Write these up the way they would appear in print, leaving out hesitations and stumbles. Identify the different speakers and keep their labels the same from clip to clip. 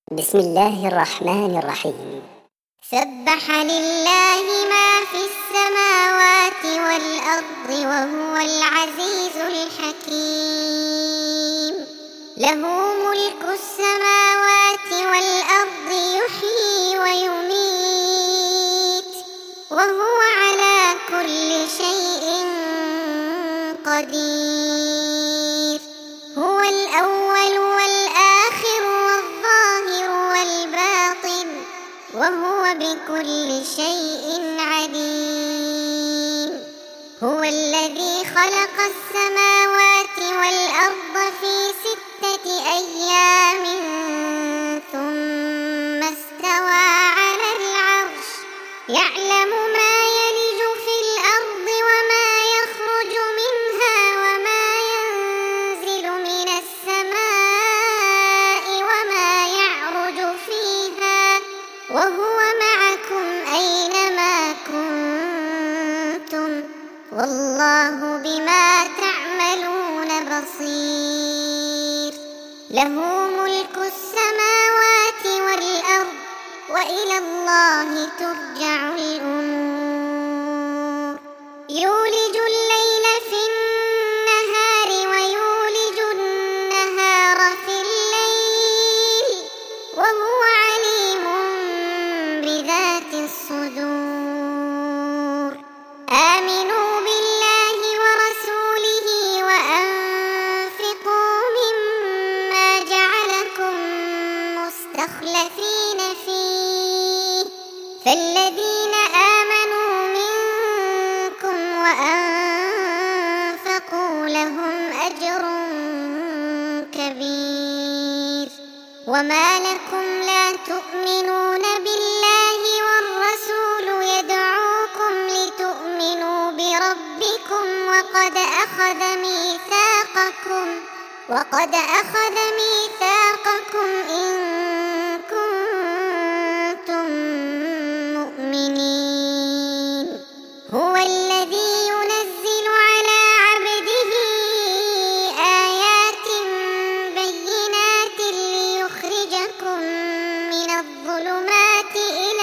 Speaker 1: بسم الله الرحمن الرحيم.
Speaker 2: سبح لله ما في السماوات والأرض وهو العزيز الحكيم. له ملك السماوات والأرض يحيي ويميت وهو على كل شيء قدير. هو الأول والآخر والظاهر والباطن وهو بكل شيء عليم. هو الذي خلق السماوات والأرض في 6 أيام ثم استوى على العرش يعلم ما يلج في الأرض وما يخرج منها وما ينزل من السماء وما يعرج فيها وهو معكم أينما كنتم والله بما تعملون بصير. له ملك السماوات والأرض وإلى الله ترجع الأمور. يولج الليل في النهار ويولج النهار في الليل وهو عليم بذات الصدور. آمنوا بالله ورسوله وأنفقوا مما جعلكم مستخلفين فيه فالذين آمنوا منكم وأنفقوا لهم أجر كبير. وما لكم لا تؤمنون بالله والرسول يدعوكم لتؤمنوا بربكم وقد أخذ ميثاقكم إن كنتم مؤمنين. هو الذي ينزل على عبده آيات بينات ليخرجكم من الظلمات إلى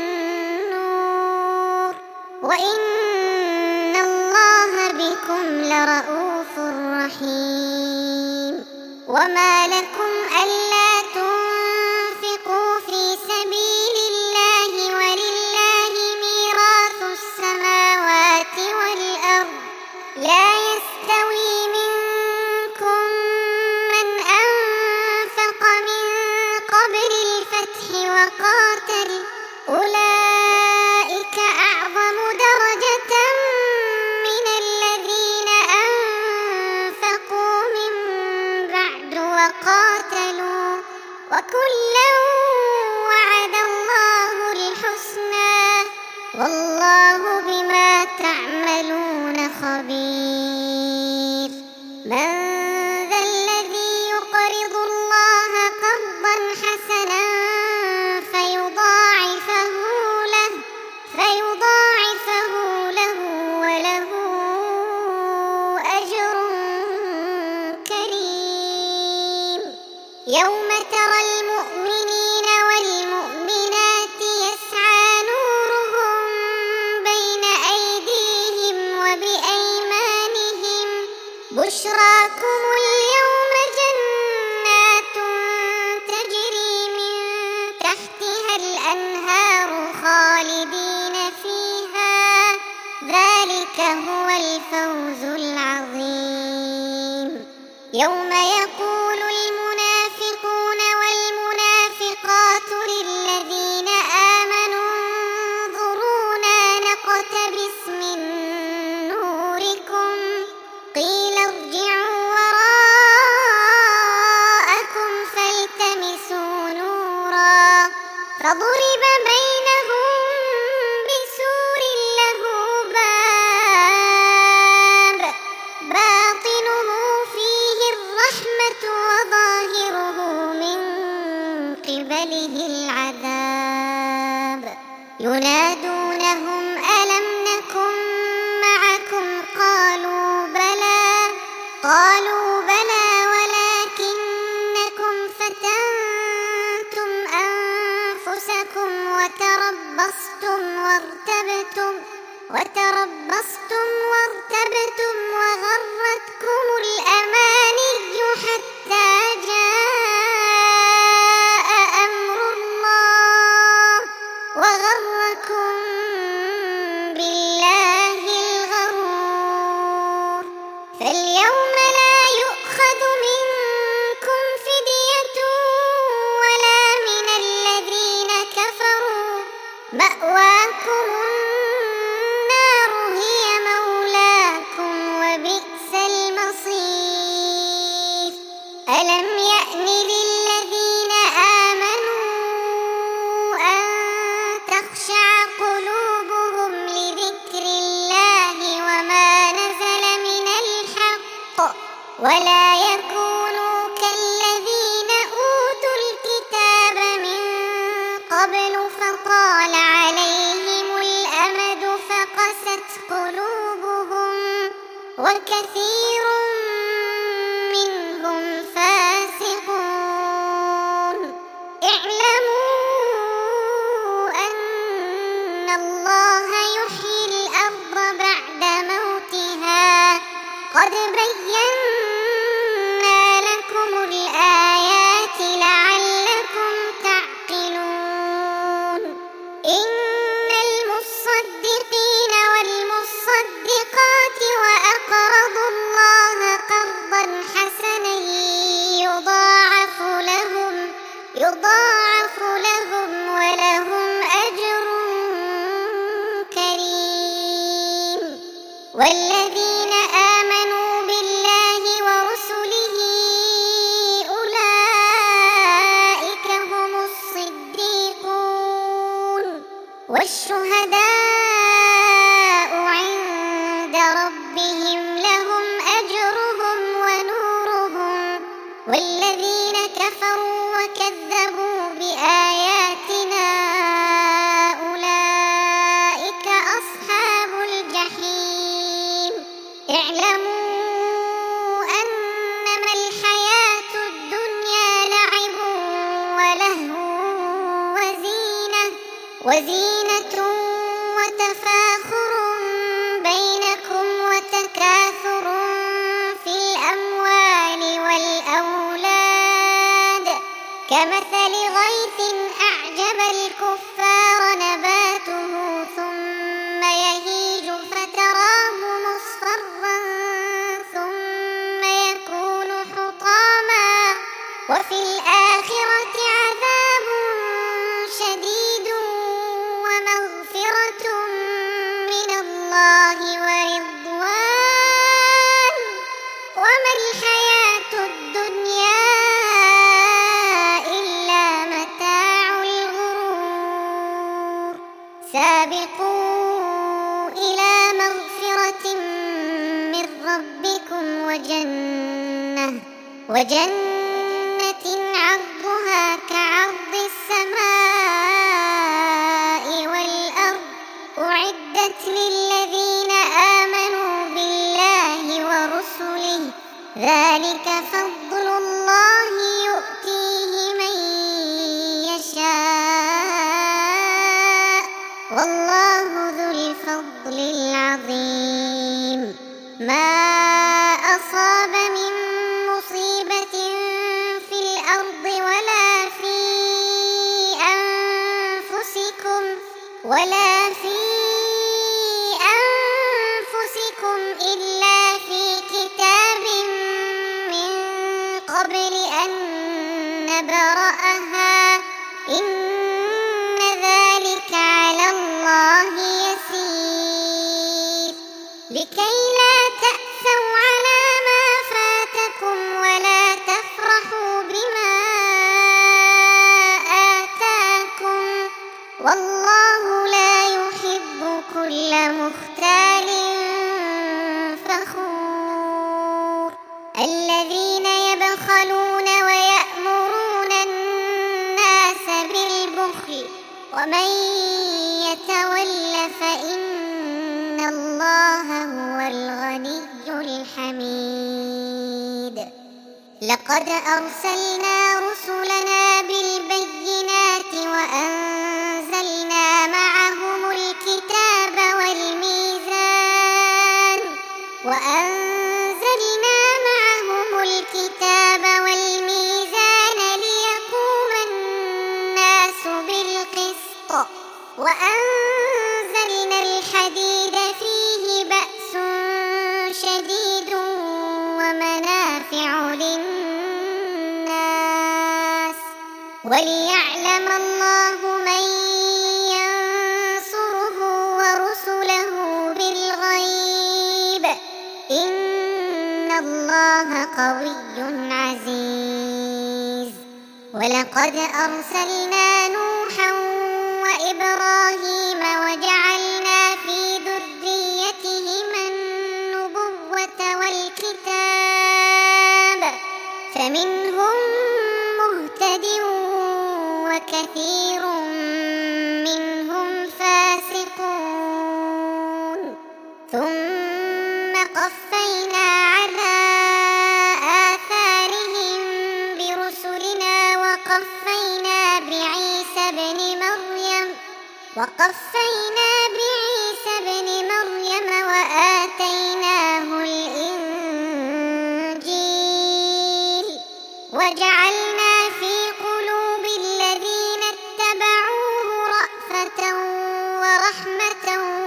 Speaker 2: النور وإن الله بكم لرءوف رحيم. وما لكم ألا تنفقوا في سبيل الله ولله ميراث السماوات والأرض لا يستوي منكم من أنفق من قبل الفتح وقاتل أولئك أعظم درجة من الذين أنفقوا من بعد وقاتلوا وكلا وعد الله الحسنى والله بما تعملون خبير. من ذا الذي يقرض الله قرضا حسنا فيضاعفه له وله أجر كريم. يوم ترى المؤمنين والمؤمنات يسعى نورهم بين أيديهم وبأيمانهم بشراكم اليوم جنات تجري من تحتها الأنهار خالدين فيها ذلك هو الفوز العظيم. يوم يقول المنافقون والمنافقات للذين آمنوا انظرونا نقتبس من نوركم قيل ارجعوا وراءكم فالتمسوا نورا فضرب بينهم بسور له باب باطنه فيه الرحمة وظاهره من قبله العذاب. ينادونهم ألم نكن معكم قالوا بلى ولكنكم فتنتم وتربصتم وارتبتم وغرتكم الأماني حتى جاء أمر الله وغركم بالله الغرور. فاليوم لا يؤخذ منكم فدية ولا من الذين كفروا، مأواكم النار هي مولاكم وبئس المصير. ألم يأن للذين آمنوا أن تخشع قلوبهم لذكر الله وما نزل من الحق ولا يكونوا كالذين أوتوا الكتاب من قبل فطال عليهم الأمد فقست قلوبهم وكثير منهم فاسقون. اعلموا أن الله يحيي الأرض بعد موتها، قد بينا لكم الآيات لعلكم تعقلون. إن المصدقين والمصدقات وأقرضوا الله قرضا حسنا يضاعف لهم ولهم أجر كريم. والذين آمنوا بالله ورسله أولئك هم الصديقون والشهداء عند ربهم لهم أجرهم ونورهم. والذين كفروا وكذبوا بآياتنا أولئك أصحاب الجحيم. اعلموا أنما الحياة الدنيا لعب ولهو وزينة وتفاخر بينكم وتكاثر في الأموال والأولاد كمثل غيث أعجب الكفار نباته ثم يهيج فتراه مصفرا ثم يكون حطاما وفي الآخرة عذاب شديد ومغفرة من الله ورضوان وما الحياة الدنيا إلا متاع الغرور. سابقوا إلى مغفرة من ربكم وجنة عرضها كعرض السماء والأرض أعدت للذين آمنوا بالله ورسله، ذلك فضل الله يؤتيه من يشاء والله ذو الفضل العظيم. ما أصاب من مصيبة في الأرض ولا في أنفسكم إلا في كتاب من قبل أن نبرأها إن ذلك على الله يسير. لكي لا تأسوا على ما فاتكم ولا تفرحوا بما آتاكم والله لا يحب كل مختال فخور. الذين يبخلون ويأمرون الناس بالبخل ومن يتول فإن الله هو الغني الحميد. لقد أرسلنا رسلنا بالبينات وأنزلنا معهم الكتاب وأنزلنا الحديد فيه بأس شديد ومنافع للناس وليعلم الله من ينصره ورسله بالغيب إن الله قوي عزيز. ولقد أرسلنا نوحا وإبراهيم وجعلنا في ذريتهما النبوة والكتاب فمنهم مهتد وكثير منهم فاسقون ثم قفينا على آثارهم برسلنا وقفينا بعيسى ابن مريم وآتيناه الإنجيل وجعلنا في قلوب الذين اتبعوه رأفة ورحمة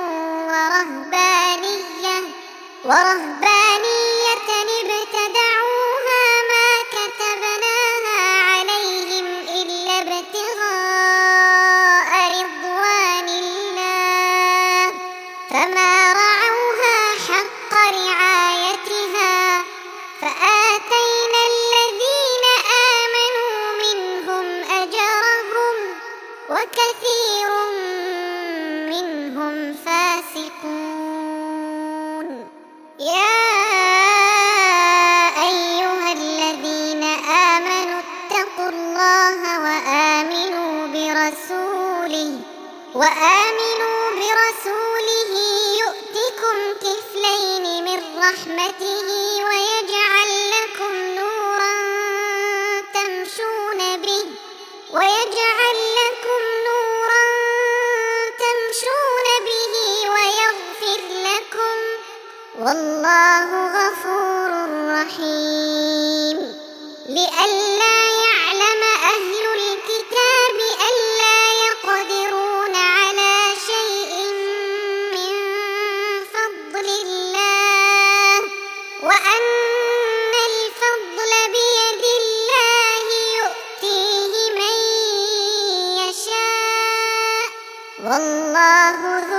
Speaker 2: ورهبانية ابتدعوها ما كتبناها عليهم إلا ابتغاء رضوان الله فما رعوها حق رعايتها فآتينا الذين آمنوا منهم أجرهم وكثير منهم فاسقون. يا أيها الذين آمنوا اتقوا الله وآمنوا برسوله يؤتكم كفلين من رحمته ويجعل لكم نورا تمشون به ويغفر لكم والله غفور رحيم. لئلا يعلم أهل الكتاب ألا يقدرون على شيء من فضل الله وأن الفضل بيد الله يؤتيه من يشاء والله